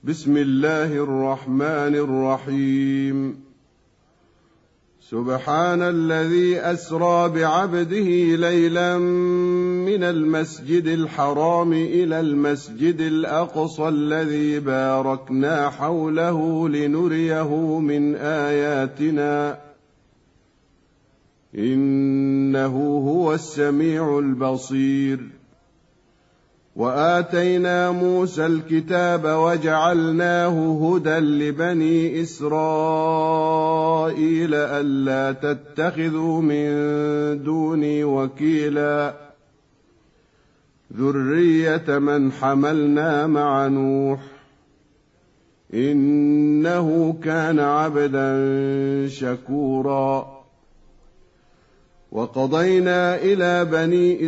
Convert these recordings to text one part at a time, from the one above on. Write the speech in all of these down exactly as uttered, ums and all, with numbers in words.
بسم الله الرحمن الرحيم. سبحان الذي أسرى بعبده ليلا من المسجد الحرام إلى المسجد الأقصى الذي باركنا حوله لنريه من آياتنا إنه هو السميع البصير. وآتينا موسى الكتاب وجعلناه هدى لبني إسرائيل ألا تتخذوا من دوني وكيلا ذرية من حملنا مع نوح إنه كان عبدا شكورا. وقضينا إلى بني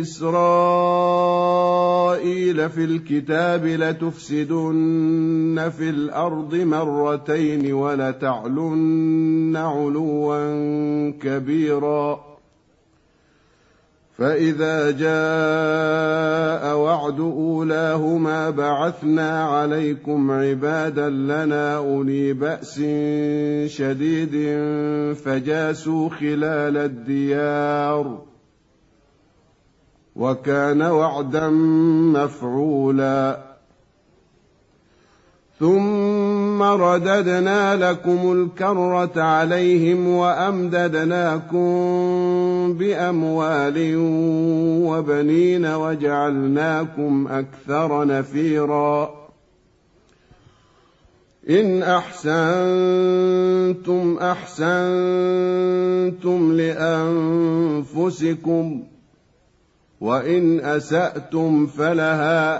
إسرائيل في الكتاب لتفسدن في الأرض مرتين ولتعلن علوا كبيرا. فإذا جاء وعد أولاهما بعثنا عليكم عبادا لنا أولي بأس شديد فجاسوا خلال الديار وكان وعدا مفعولا. ثم رددنا لكم الكرة عليهم وأمددناكم بأموال وبنين وجعلناكم أكثر نفيرا. إن أحسنتم أحسنتم لأنفسكم وإن أسأتم فلها.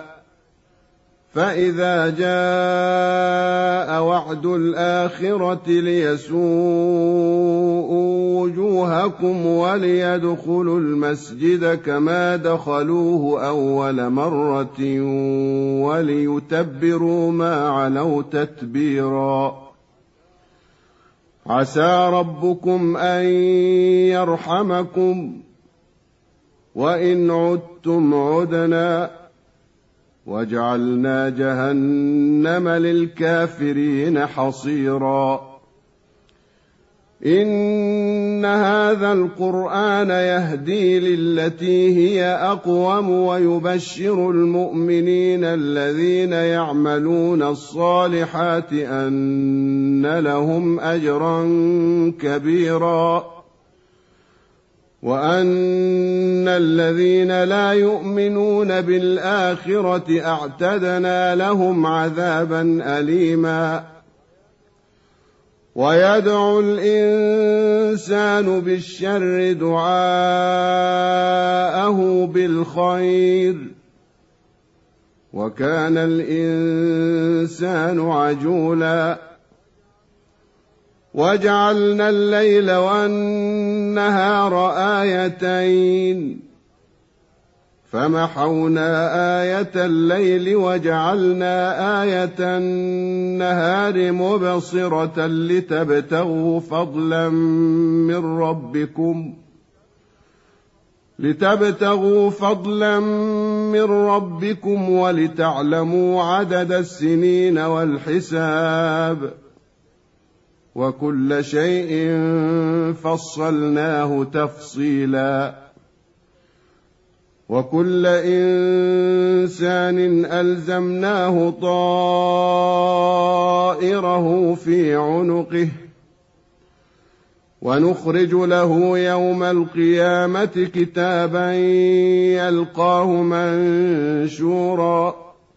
فإذا جاء وعد الآخرة ليسوءوا وجوهكم وليدخلوا المسجد كما دخلوه أول مرة وليتبروا ما علوا تتبيرا. عسى ربكم أن يرحمكم وإن عدتم عدنا وجعلنا جهنم للكافرين حصيرا. إن هذا القرآن يهدي للتي هي أقوم ويبشر المؤمنين الذين يعملون الصالحات أن لهم أجرا كبيرا وأن الذين لا يؤمنون بالآخرة أعتدنا لهم عذابا أليما. ويدعو الإنسان بالشر دعاءه بالخير وكان الإنسان عجولا. وجعلنا الليل والنهار آيتين فمحونا آية الليل وجعلنا آية النهار مبصرة لتبتغوا فضلا من ربكم لتبتغوا فضلا من ربكم ولتعلموا عدد السنين والحساب وكل شيء فصلناه تفصيلا. وكل إنسان ألزمناه طائره في عنقه ونخرج له يوم القيامة كتابا يلقاه منشورا.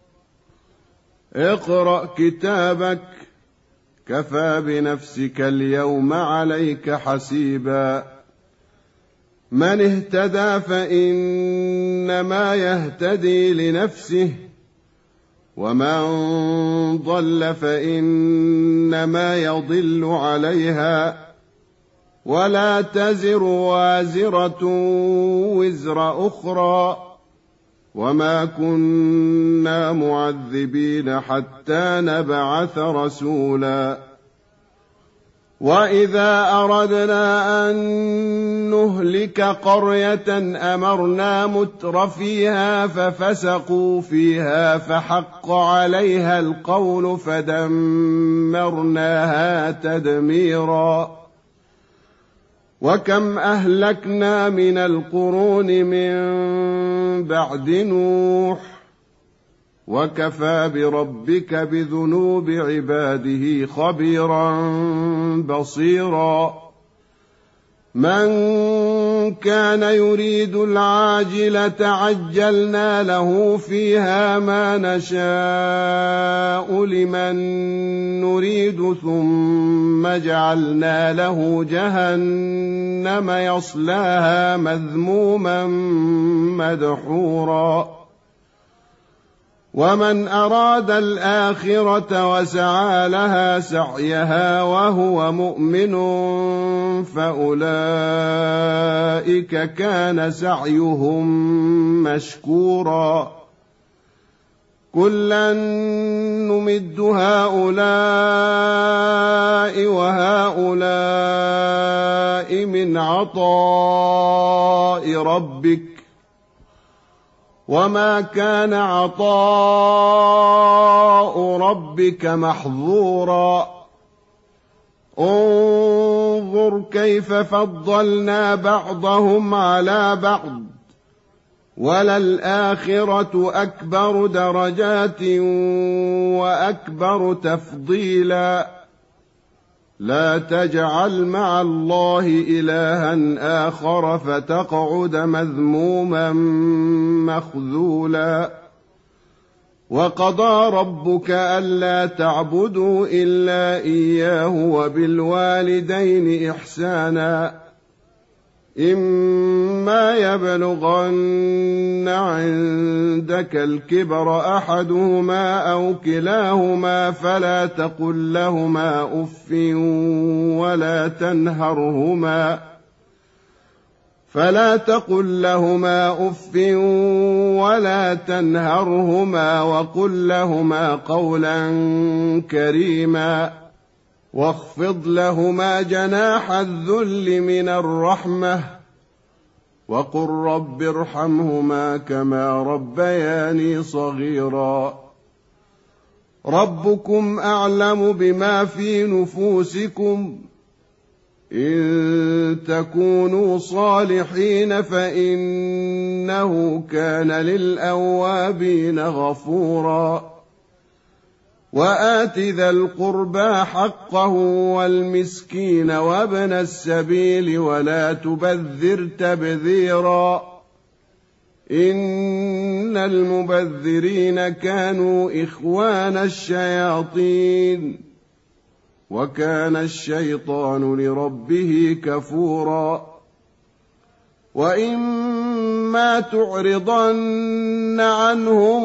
اقرأ كتابك كفى بنفسك اليوم عليك حسيبا. من اهتدى فإنما يهتدي لنفسه ومن ضل فإنما يضل عليها ولا تزر وازرة وزر أخرى وما كنا معذبين حتى نبعث رسولا. وإذا أردنا أن نهلك قرية أمرنا مترفيها ففسقوا فيها فحق عليها القول فدمرناها تدميرا وكم أهلكنا من القرون من بعد نوح وكفى بربك بذنوب عباده خبيرا بصيرا من كان يريد العاجلة عجلنا له فيها ما نشاء لمن نريد ثم جعلنا له جهنم يصلاها مذموما مدحورا ومن أراد الآخرة وسعى لها سعيها وهو مؤمن فأولئك كان سعيهم مشكورا كلا نمد هؤلاء وهؤلاء من عطاء ربك وما كان عطاء ربك محظورا انظر كيف فضلنا بعضهم على بعض وللآخرة أكبر درجات وأكبر تفضيلا لا تجعل مع الله إلها آخر فتقعد مذموما مخذولا وقضى ربك ألا تعبدوا إلا إياه وبالوالدين إحسانا إما يبلغن عندك الكبر أحدهما أو كلاهما فلا تقل لهما أف ولا تنهرهما فلا تقل لهما أف ولا تنهرهما وقل لهما قولا كريما واخفض لهما جناح الذل من الرحمة وقل رب ارحمهما كما ربياني صغيرا ربكم أعلم بما في نفوسكم إن تكونوا صالحين فإنه كان للأوابين غفورا وآت ذا القربى حقه والمسكين وابن السبيل ولا تبذر تبذيرا إن المبذرين كانوا إخوان الشياطين وكان الشيطان لربه كفورا وإما تعرضن عنهم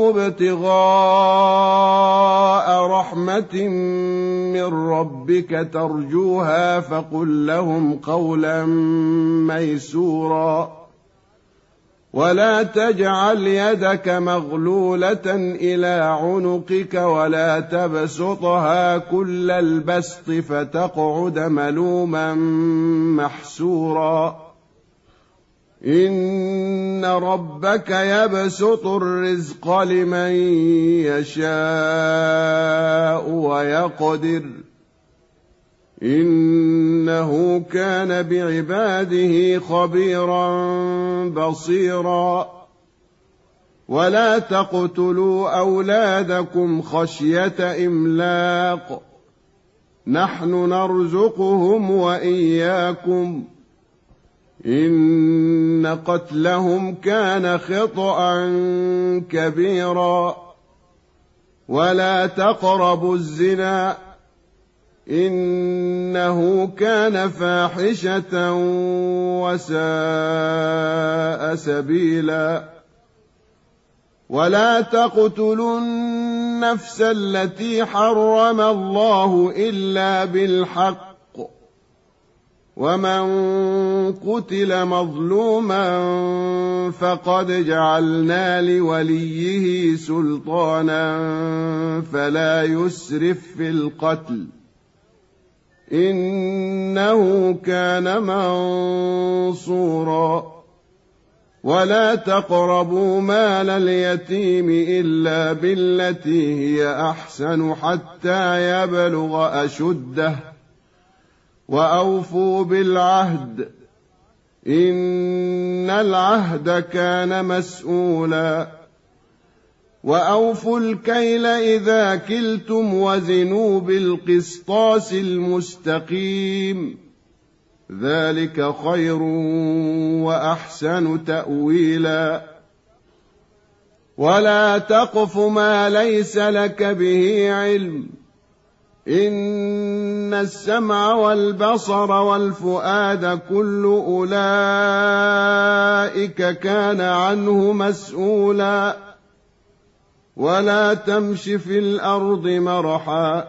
ابتغاء رحمة من ربك ترجوها فقل لهم قولا ميسورا ولا تجعل يدك مغلولة إلى عنقك ولا تبسطها كل البسط فتقعد ملوما محسورا إن ربك يبسط الرزق لمن يشاء ويقدر إنه كان بعباده خبيرا بصيرا ولا تقتلوا أولادكم خشية إملاق نحن نرزقهم وإياكم إن قتلهم كان خطأ كبيرا ولا تقربوا الزنا إنه كان فاحشة وساء سبيلا ولا تقتلوا النفس التي حرم الله إلا بالحق ومن قتل مظلوما فقد جعلنا لوليه سلطانا فلا يسرف في القتل إنه كان منصورا. ولا تقربوا مال اليتيم إلا بالتي هي أحسن حتى يبلغ أشده وأوفوا بالعهد إن العهد كان مسؤولا. وأوفوا الكيل إذا كلتم وزنوا بالقسطاس المستقيم ذلك خير وأحسن تأويلا. ولا تقف ما ليس لك به علم إن السمع والبصر والفؤاد كل أولئك كان عنه مسؤولا. ولا تمش في الأرض مرحا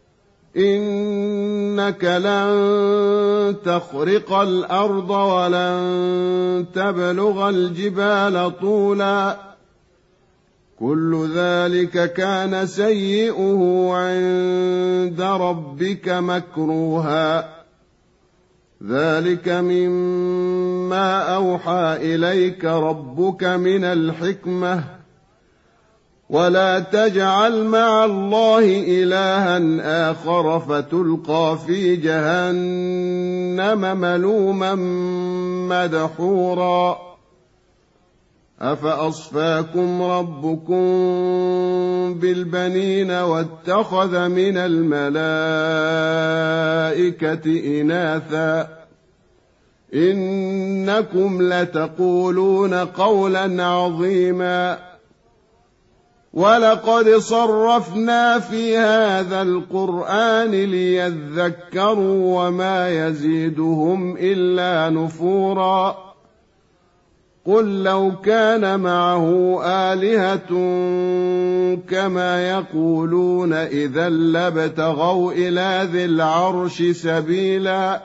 إنك لن تخرق الأرض ولن تبلغ الجبال طولا كل ذلك كان سيئه عند ربك مكروها. ذلك مما أوحى إليك ربك من الحكمة. ولا تجعل مع الله إلها آخر فتلقى في جهنم ملوما مدحورا. أفأصفاكم ربكم بالبنين واتخذ من الملائكة إناثا إنكم لتقولون قولا عظيما. ولقد صرفنا في هذا القرآن ليذكروا وما يزيدهم إلا نفورا. قل لو كان معه آلهة كما يقولون إذا لابتغوا إلى ذي العرش سبيلا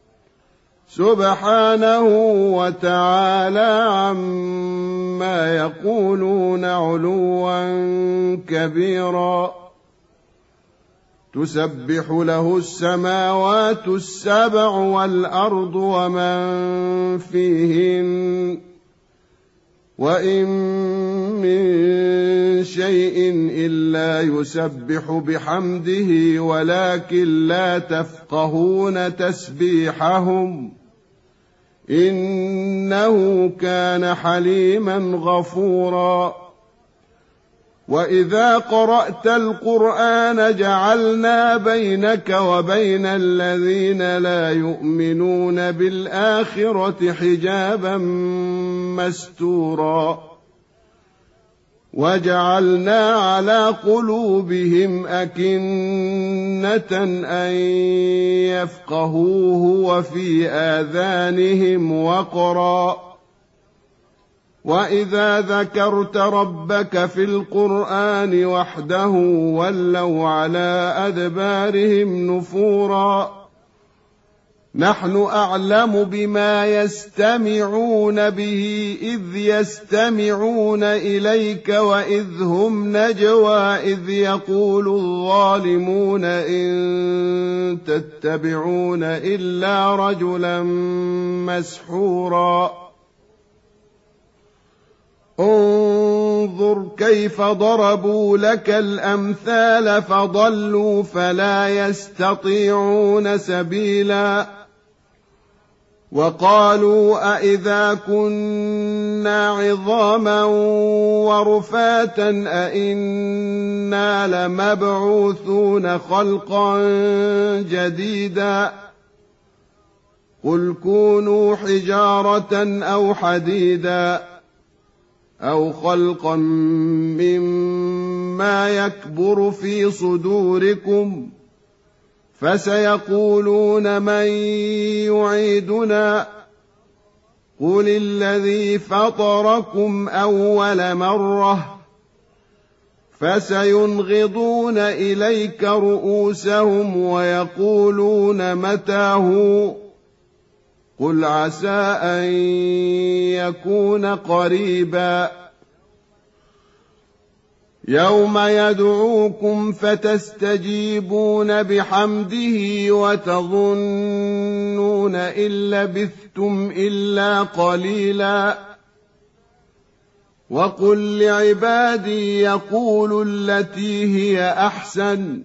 سبحانه وتعالى عما يقولون علوا كبيرا. تسبح له السماوات السبع والأرض ومن فيهن وإن من شيء إلا يسبح بحمده ولكن لا تفقهون تسبيحهم إنه كان حليما غفورا. وإذا قرأت القرآن جعلنا بينك وبين الذين لا يؤمنون بالآخرة حجابا مستورا وجعلنا على قلوبهم أكنة أن يفقهوه وفي آذانهم وقرا. وإذا ذكرت ربك في القرآن وحده ولوا على أدبارهم نفورا. نحن أعلم بما يستمعون به إذ يستمعون إليك وإذ هم نجوى إذ يقول الظالمون إن تتبعون إلا رجلا مسحورا. انظر كيف ضربوا لك الأمثال فضلوا فلا يستطيعون سبيلا. وقالوا أئذا كنا عظاما ورفاتا أئنا لمبعوثون خلقا جديدا. قل كونوا حجارة أو حديدا أو خلقا مما يكبر في صدوركم فسيقولون من يعيدنا قل الذي فطركم أول مرة فسينغضون إليك رؤوسهم ويقولون متى قل عسى أن يكون قريبا. يوم يدعوكم فتستجيبون بحمده وتظنون إن لبثتم إلا قليلا وقل لعبادي يقولوا التي هي أحسن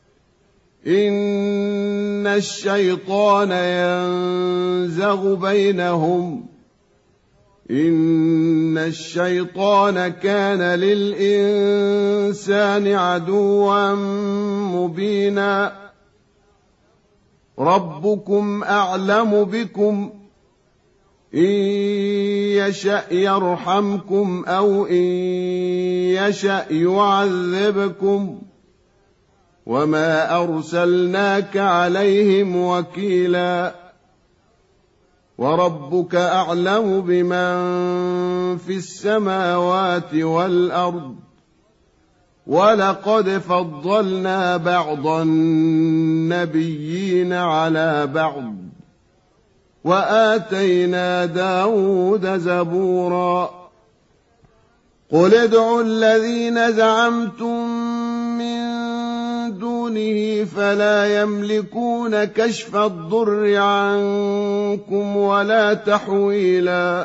إن الشيطان ينزغ بينهم إن الشيطان كان للإنسان عدوا مبينا ربكم أعلم بكم إن يشأ يرحمكم أو إن يشأ يعذبكم وما أرسلناك عليهم وكيلا وربك أعلم بمن في السماوات والأرض ولقد فضلنا بعض النبيين على بعض وآتينا داود زبورا قل ادعوا الذين زعمتم من دونه فلا يملكون كشف الضر عنكم ولا تحويلا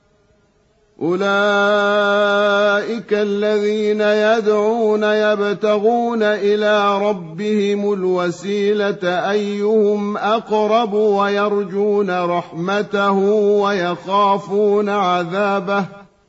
أولئك الذين يدعون يبتغون إلى ربهم الوسيلة أيهم أقرب ويرجون رحمته ويخافون عذابه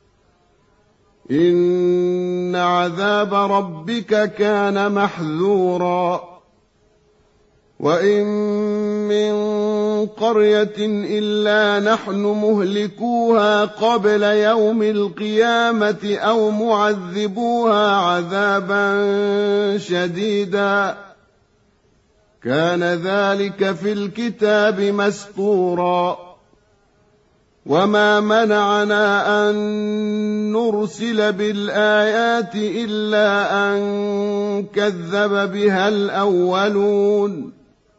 إن عذاب ربك كان محذورا وإن من قرية إلا نحن مهلكوها قبل يوم القيامة أو معذبوها عذابا شديدا كان ذلك في الكتاب مسطورا وما منعنا أن نرسل بالآيات إلا أن كذب بها الأولون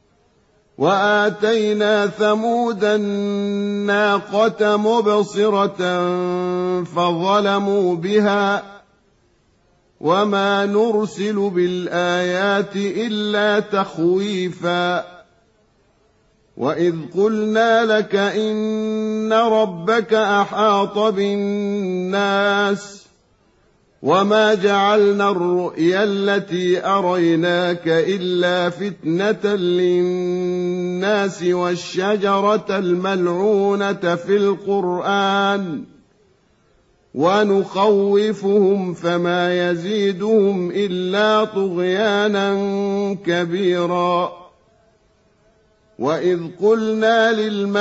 وآتينا ثمود الناقة مبصرة فظلموا بها وما نرسل بالآيات إلا تخويفا وإذ قلنا لك إن ربك أحاط بالناس وما جعلنا الرؤيا التي أريناك إلا فتنة للناس والشجرة الملعونة في القرآن ونخوفهم فما يزيدهم إلا طغيانا كبيرا وإذ قلنا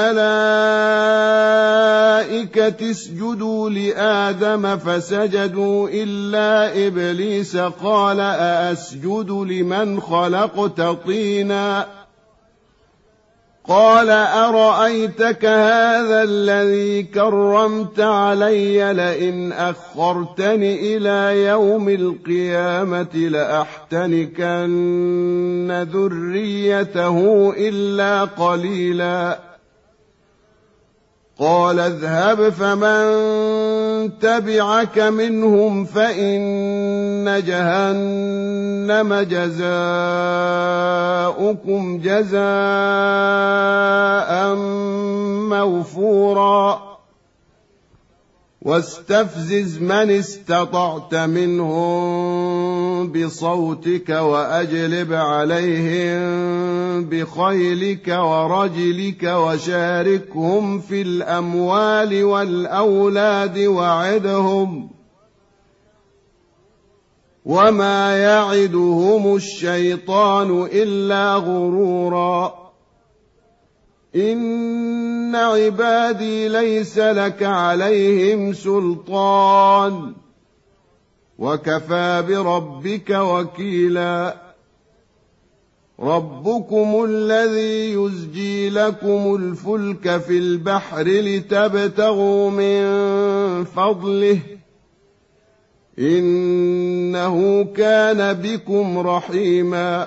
للملائكة اسجدوا لآدم فسجدوا إلا إبليس قال أأسجد لمن خلقت طينا قال أرأيتك هذا الذي كرمت علي لئن أخرتني إلى يوم القيامة لأحتنكن ذريته إلا قليلا قال اذهب فمن تبعك منهم فإن جهنم جزاؤكم جزاء موفورا واستفزز من استطعت منهم بصوتك وأجلب عليهم بخيلك ورجلك وشاركهم في الأموال والأولاد وعدهم وما يعدهم الشيطان إلا غرورا إن عبادي ليس لك عليهم سلطان وكفى بربك وكيلا ربكم الذي يزجي لكم الفلك في البحر لتبتغوا من فضله إنه كان بكم رحيما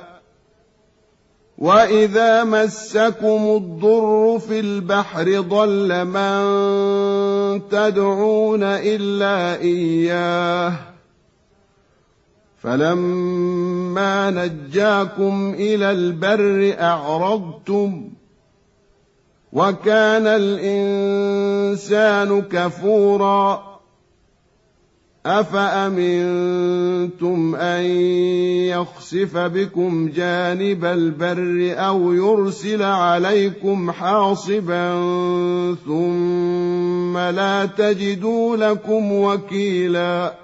وإذا مسكم الضر في البحر ضل من تدعون إلا إياه فلما نجاكم إلى البر أعرضتم وكان الإنسان كفورا أفأمنتم أن يخسف بكم جانب البر أو يرسل عليكم حاصبا ثم لا تجدوا لكم وكيلا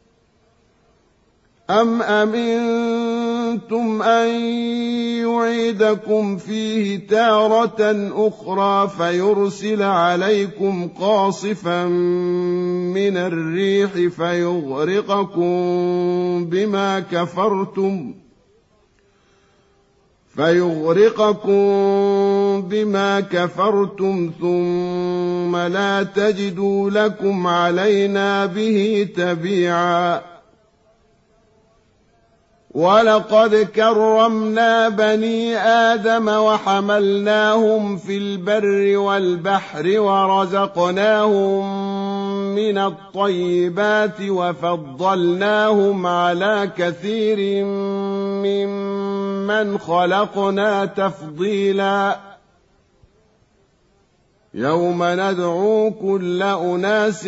أم أمنتم أن يعيدكم فيه تارة أخرى فيرسل عليكم قاصفا من الريح فيغرقكم بما كفرتم فيغرقكم بما كفرتم ثم لا تجدوا لكم علينا به تبيعا ولقد كرمنا بني آدم وحملناهم في البر والبحر ورزقناهم من الطيبات وفضلناهم على كثير ممن خلقنا تفضيلا يوم ندعو كل أناس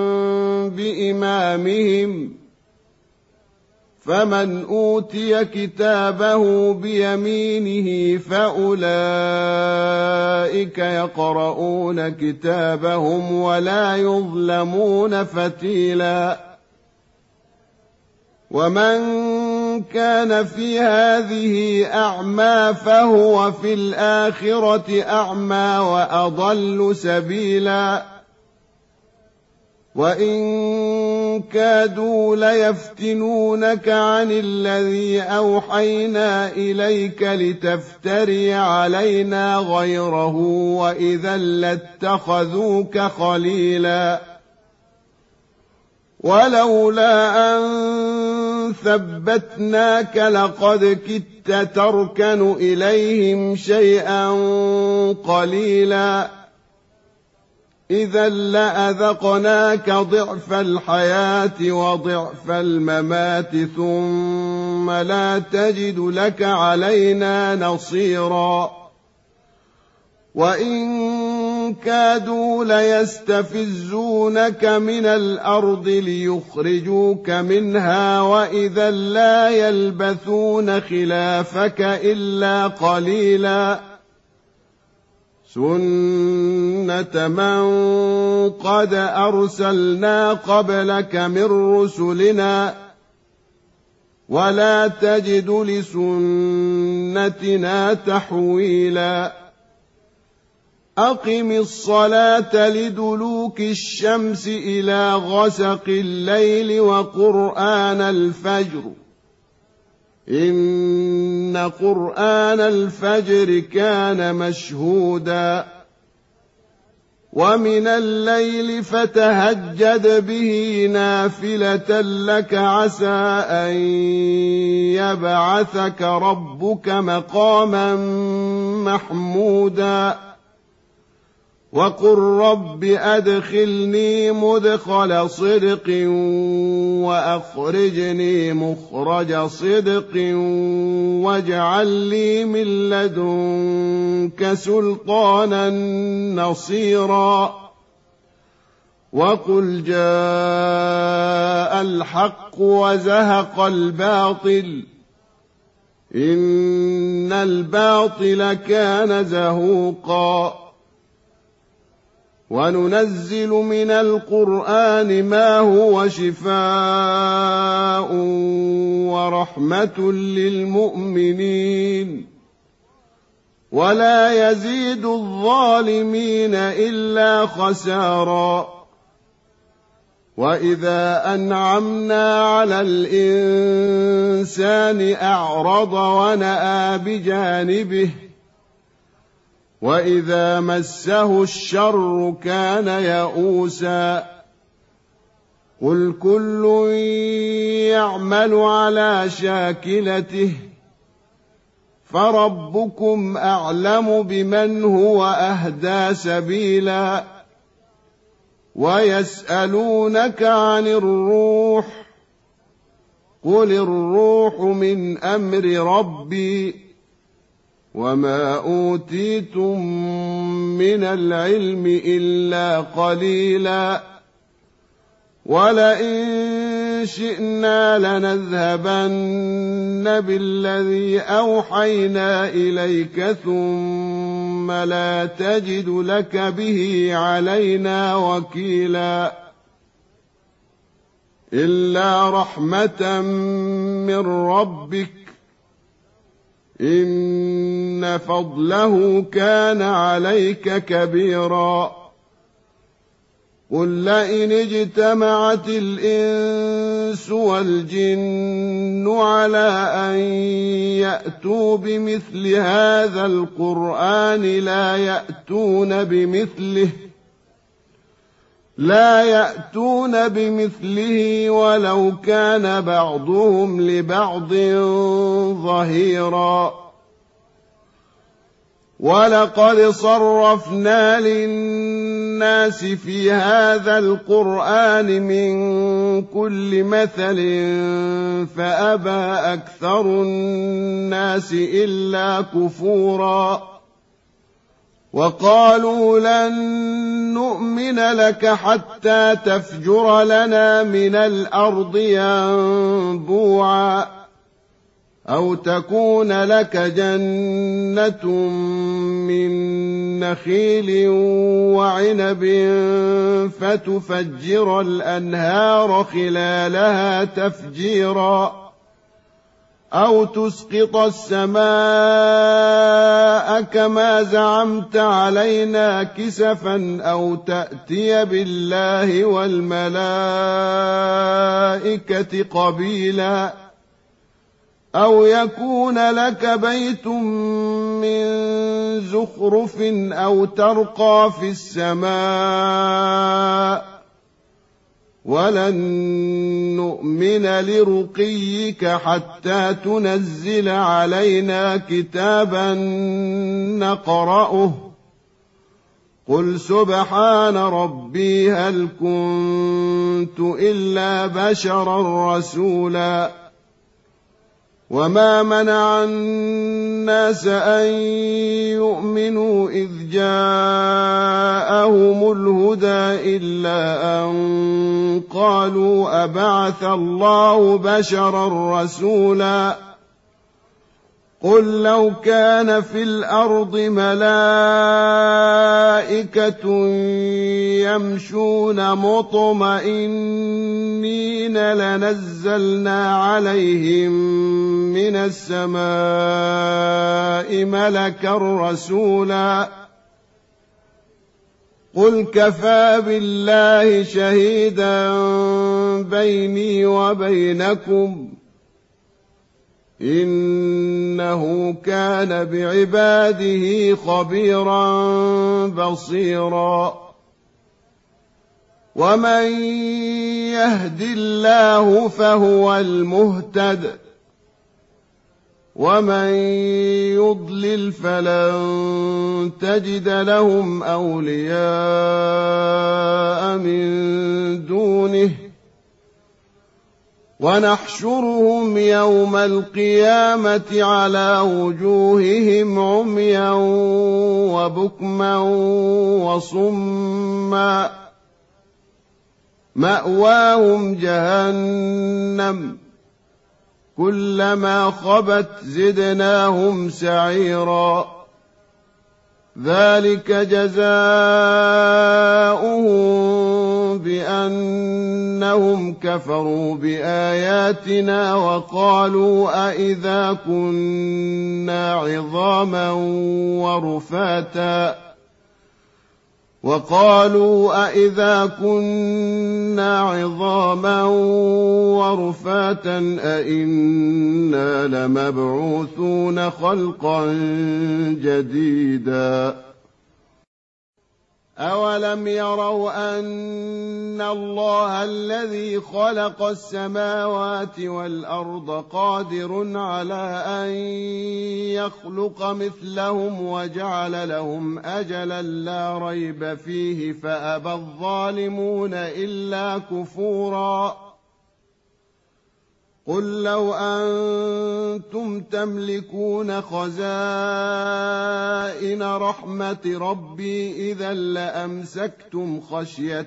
بإمامهم فمن أوتي كتابه بيمينه فأولئك يقرؤون كتابهم ولا يظلمون فتيلا ومن كان في هذه أعمى فهو في الآخرة أعمى وأضل سبيلا وإن كادوا ليفتنونك عن الذي أوحينا إليك لتفتري علينا غيره وإذا لاتخذوك خليلا ولولا أن ثبتناك لقد كدت تركن إليهم شيئا قليلا إذا لأذقناك ضعف الحياة وضعف الممات ثم لا تجد لك علينا نصيرا وإن كادوا ليستفزونك من الأرض ليخرجوك منها وإذا لا يلبثون خلافك إلا قليلا سنة من قد أرسلنا قبلك من رسلنا ولا تجد لسنتنا تحويلا أقم الصلاة لدلوك الشمس إلى غسق الليل وقرآن الفجر إن قرآن الفجر كان مشهودا ومن الليل فتهجد به نافلة لك عسى أن يبعثك ربك مقاما محمودا وقل رب أدخلني مدخل صدق وأخرجني مخرج صدق واجعل لي من لدنك سلطانا نصيرا وقل جاء الحق وزهق الباطل إن الباطل كان زهوقا وننزل من القرآن ما هو شفاء ورحمة للمؤمنين ولا يزيد الظالمين إلا خسارا وإذا أنعمنا على الإنسان أعرض ونأى بجانبه وإذا مسه الشر كان يئوسا قل كل يعمل على شاكلته فربكم أعلم بمن هو أهدى سبيلا ويسألونك عن الروح قل الروح من أمر ربي وما أوتيتم من العلم إلا قليلا ولئن شئنا لنذهبن بالذي أوحينا إليك ثم لا تجد لك به علينا وكيلا إلا رحمة من ربك إن فضله كان عليك كبيرا قل لئن اجتمعت الإنس والجن على أن يأتوا بمثل هذا القرآن لا يأتون بمثله لا يأتون بمثله ولو كان بعضهم لبعض ظهيرا ولقد صرفنا للناس في هذا القرآن من كل مثل فأبى أكثر الناس إلا كفورا وقالوا لن نؤمن لك حتى تفجر لنا من الأرض ينبوعا أو تكون لك جنة من نخيل وعنب فتفجر الأنهار خلالها تفجيرا أو تسقط السماء كما زعمت علينا كسفا أو تأتي بالله والملائكة قبيلا أو يكون لك بيت من زخرف أو ترقى في السماء ولن نؤمن لرقيك حتى تنزل علينا كتابا نقرأه قل سبحان ربي هل كنت إلا بشرا رسولا وما منع الناس أن يؤمنوا إذ جاءهم الهدى إلا أن قالوا أبعث الله بشرا رسولا قل لو كان في الأرض ملائكة يمشون مطمئنين لنزلنا عليهم من السماء ملكا رسولا قل كفى بالله شهيدا بيني وبينكم إنه كان بعباده خبيرا بصيرا ومن يهد الله فهو المهتد ومن يضلل فلن تجد لهم أولياء من دونه ونحشرهم يوم القيامة على وجوههم عميا وبكما وصما مأواهم جهنم كلما خبت زدناهم سعيرا ذلك جزاؤهم بأنهم كفروا بآياتنا وقالوا أئذا كنا عظاما ورفاتا وقالوا أئذا كنا عظاما ورفاتا أئنا لمبعوثون خلقا جديدا أولم يروا أن الله الذي خلق السماوات والأرض قادر على أن يخلق مثلهم وجعل لهم أجلا لا ريب فيه فأبى الظالمون إلا كفورا قل لو أنتم تملكون خزائن رحمة ربي إذا لأمسكتم خشية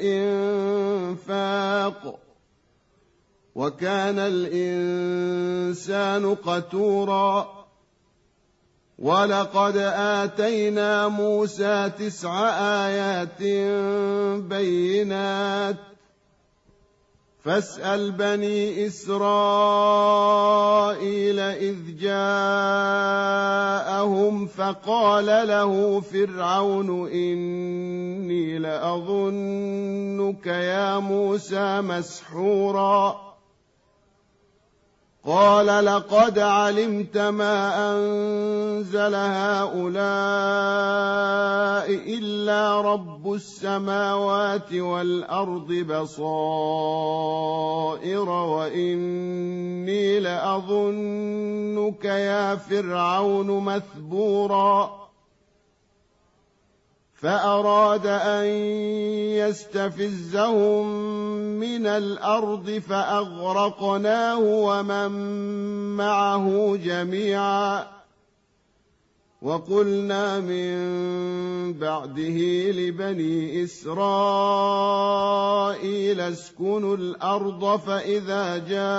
الإنفاق وكان الإنسان قتورا ولقد آتينا موسى تسع آيات بينات فاسأل بني إسرائيل إذ جاءهم فقال له فرعون إني لأظنك يا موسى مسحورا قال لقد علمت ما أنزل هؤلاء إلا رب السماوات والأرض بصائر وإني لأظنك يا فرعون مثبورا فأراد أن يستفزهم من الأرض فأغرقناه ومن معه جميعا وقلنا من بعده لبني إسرائيل اسكنوا الأرض فإذا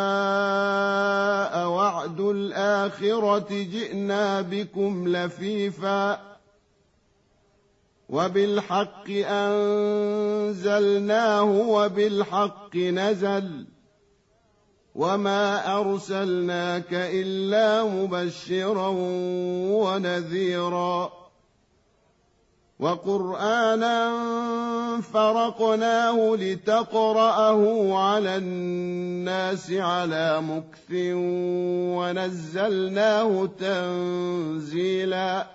جاء وعد الآخرة جئنا بكم لفيفا وبالحق أنزلناه وبالحق نزل وما أرسلناك إلا مبشرا ونذيرا وقرآنا فرقناه لتقرأه على الناس على مكث ونزلناه تنزيلا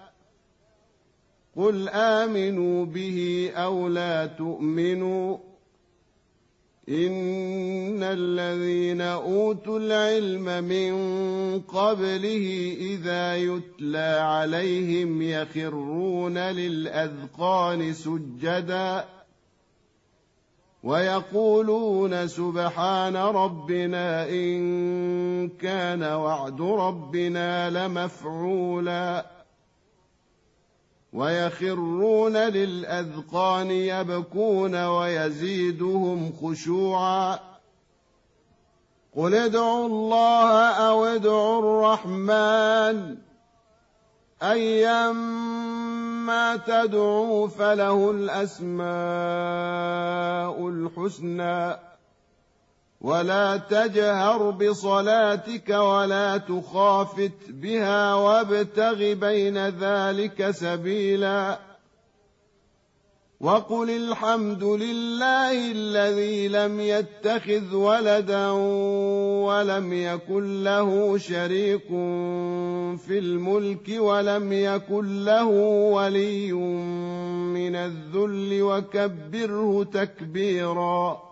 قل آمنوا به أو لا تؤمنوا إن الذين أوتوا العلم من قبله إذا يتلى عليهم يخرون للأذقان سجدا ويقولون سبحان ربنا إن كان وعد ربنا لمفعولا ويخرون للأذقان يبكون ويزيدهم خشوعا قل ادعوا الله أو ادعوا الرحمن أيما تدعوا فله الأسماء الحسنى ولا تجهر بصلاتك ولا تخافت بها وابتغ بين ذلك سبيلا وقل الحمد لله الذي لم يتخذ ولدا ولم يكن له شريك في الملك ولم يكن له ولي من الذل وكبره تكبيرا